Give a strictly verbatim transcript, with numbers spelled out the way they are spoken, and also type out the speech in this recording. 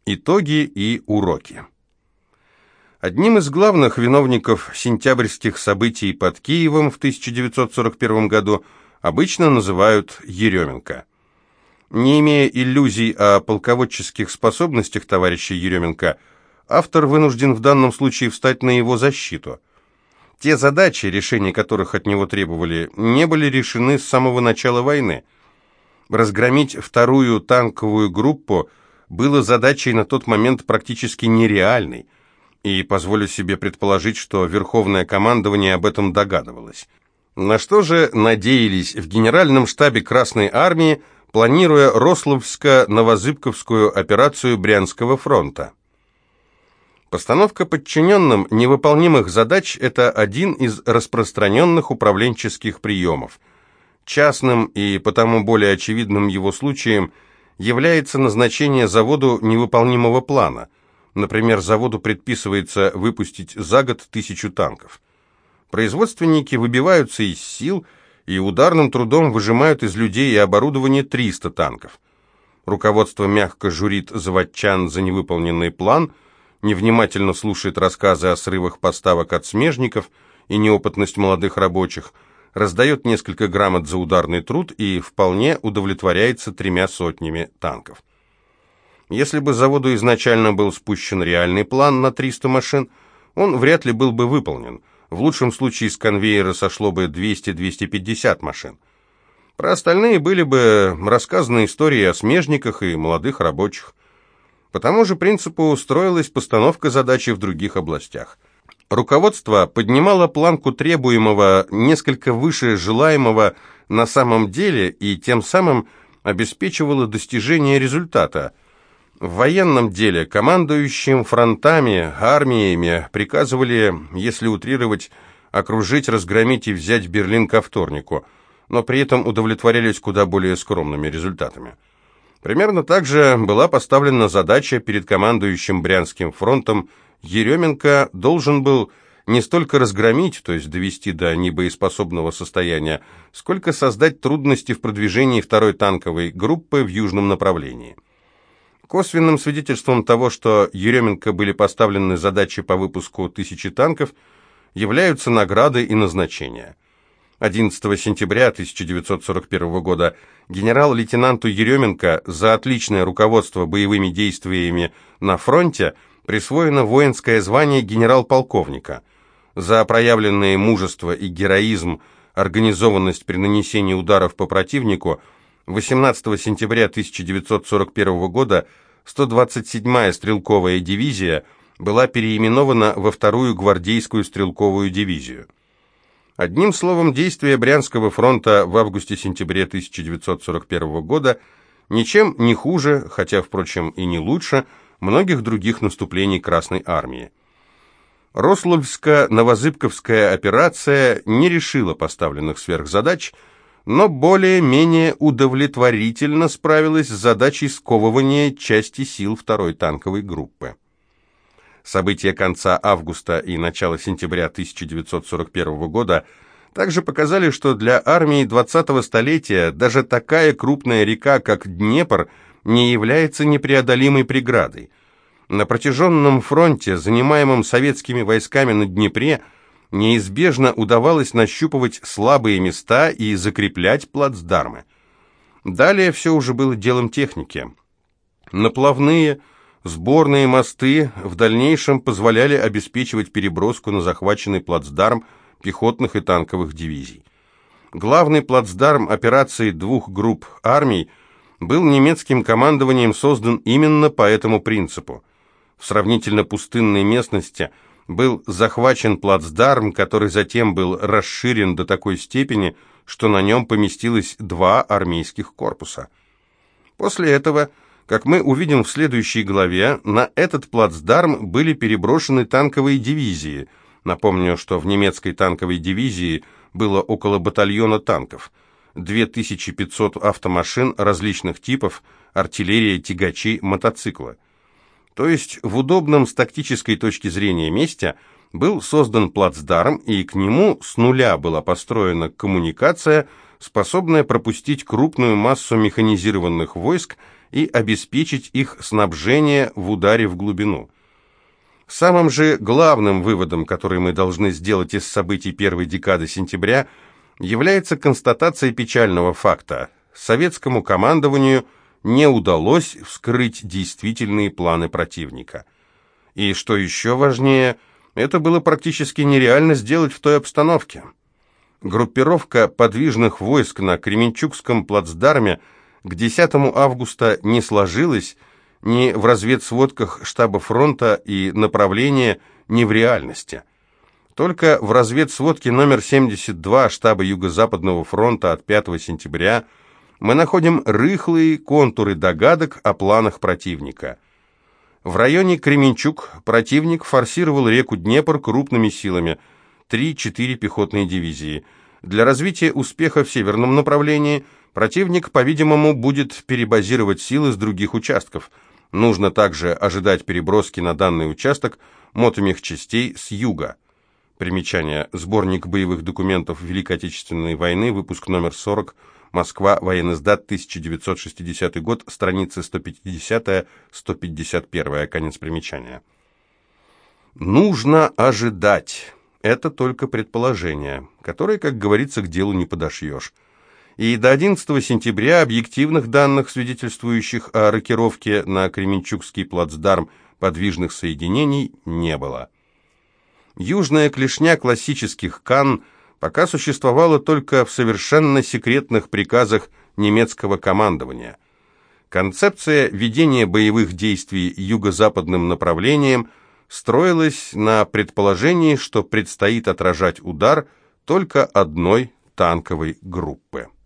Итоги и уроки. Одним из главных виновников сентябрьских событий под Киевом в тысяча девятьсот сорок первом году обычно называют Еременко. Не имея иллюзий о полководческих способностях товарища Еременко, автор вынужден в данном случае встать на его защиту. Те задачи, решения которых от него требовали, не были решены с самого начала войны. Разгромить вторую танковую группу было задачей на тот момент практически нереальной, и позволю себе предположить, что Верховное командование об этом догадывалось. На что же надеялись в Генеральном штабе Красной Армии, планируя Рославско-Новозыбковскую операцию Брянского фронта? Постановка подчиненным невыполнимых задач – это один из распространенных управленческих приемов. Частным и потому более очевидным его случаем является назначение заводу невыполнимого плана. Например, заводу предписывается выпустить за год тысячу танков. Производственники выбиваются из сил и ударным трудом выжимают из людей и оборудования триста танков. Руководство мягко журит заводчан за невыполненный план, невнимательно слушает рассказы о срывах поставок от смежников и неопытность молодых рабочих, раздает несколько грамот за ударный труд и вполне удовлетворяется тремя сотнями танков. Если бы заводу изначально был спущен реальный план на триста машин, он вряд ли был бы выполнен. В лучшем случае с конвейера сошло бы двести - двести пятьдесят машин. Про остальные были бы рассказаны истории о смежниках и молодых рабочих. По тому же принципу строилась постановка задачи в других областях. Руководство поднимало планку требуемого несколько выше желаемого на самом деле и тем самым обеспечивало достижение результата. В военном деле командующим фронтами, армиями приказывали, если утрировать, окружить, разгромить и взять Берлин ко вторнику, но при этом удовлетворялись куда более скромными результатами. Примерно так же была поставлена задача перед командующим Брянским фронтом. Еременко должен был не столько разгромить, то есть довести до небоеспособного состояния, сколько создать трудности в продвижении второй танковой группы в южном направлении. Косвенным свидетельством того, что Еременко были поставлены задачи по выпуску тысячи танков, являются награды и назначения. одиннадцатого сентября тысяча девятьсот сорок первого года генерал-лейтенанту Еременко за отличное руководство боевыми действиями на фронте присвоено воинское звание генерал-полковника. За проявленное мужество и героизм, организованность при нанесении ударов по противнику восемнадцатого сентября тысяча девятьсот сорок первого года сто двадцать седьмая стрелковая дивизия была переименована во вторую гвардейскую стрелковую дивизию. Одним словом, действия Брянского фронта в августе-сентябре тысяча девятьсот сорок первого года ничем не хуже, хотя, впрочем, и не лучше, многих других наступлений Красной Армии. Рославско-Новозыбковская операция не решила поставленных сверхзадач, но более-менее удовлетворительно справилась с задачей сковывания части сил второй танковой группы. События конца августа и начала сентября тысяча девятьсот сорок первого года также показали, что для армии двадцатого столетия даже такая крупная река, как Днепр, не является непреодолимой преградой. На протяженном фронте, занимаемом советскими войсками на Днепре, неизбежно удавалось нащупывать слабые места и закреплять плацдармы. Далее все уже было делом техники. Наплавные, сборные мосты в дальнейшем позволяли обеспечивать переброску на захваченный плацдарм пехотных и танковых дивизий. Главный плацдарм операции двух групп армий был немецким командованием создан именно по этому принципу. В сравнительно пустынной местности был захвачен плацдарм, который затем был расширен до такой степени, что на нем поместилось два армейских корпуса. После этого, как мы увидим в следующей главе, на этот плацдарм были переброшены танковые дивизии. Напомню, что в немецкой танковой дивизии было около батальона танков, две тысячи пятьсот автомашин различных типов, артиллерия, тягачи, мотоциклы. То есть в удобном с тактической точки зрения месте был создан плацдарм, и к нему с нуля была построена коммуникация, способная пропустить крупную массу механизированных войск и обеспечить их снабжение в ударе в глубину. Самым же главным выводом, который мы должны сделать из событий первой декады сентября, является констатация печального факта. Советскому командованию не удалось вскрыть действительные планы противника. И что еще важнее, это было практически нереально сделать в той обстановке. Группировка подвижных войск на Кременчугском плацдарме к десятому августа не сложилась ни в разведсводках штаба фронта и направления, ни в реальности. Только в разведсводке номер семьдесят два штаба Юго-Западного фронта от пятого сентября мы находим рыхлые контуры догадок о планах противника. В районе Кременчуг противник форсировал реку Днепр крупными силами, три-четыре пехотные дивизии. Для развития успеха в северном направлении противник, по-видимому, будет перебазировать силы с других участков. Нужно также ожидать переброски на данный участок мотомехчастей с юга. Примечание. Сборник боевых документов Великой Отечественной войны, выпуск номер сорок, Москва, военноиздат, тысяча девятьсот шестидесятый год, страницы сто пятьдесят - сто пятьдесят один, конец примечания. Нужно ожидать. Это только предположение, которое, как говорится, к делу не подошьешь. И до одиннадцатого сентября объективных данных, свидетельствующих о рокировке на Кременчугский плацдарм подвижных соединений, не было. Южная клешня классических Кан пока существовала только в совершенно секретных приказах немецкого командования. Концепция ведения боевых действий юго-западным направлением строилась на предположении, что предстоит отражать удар только одной танковой группы.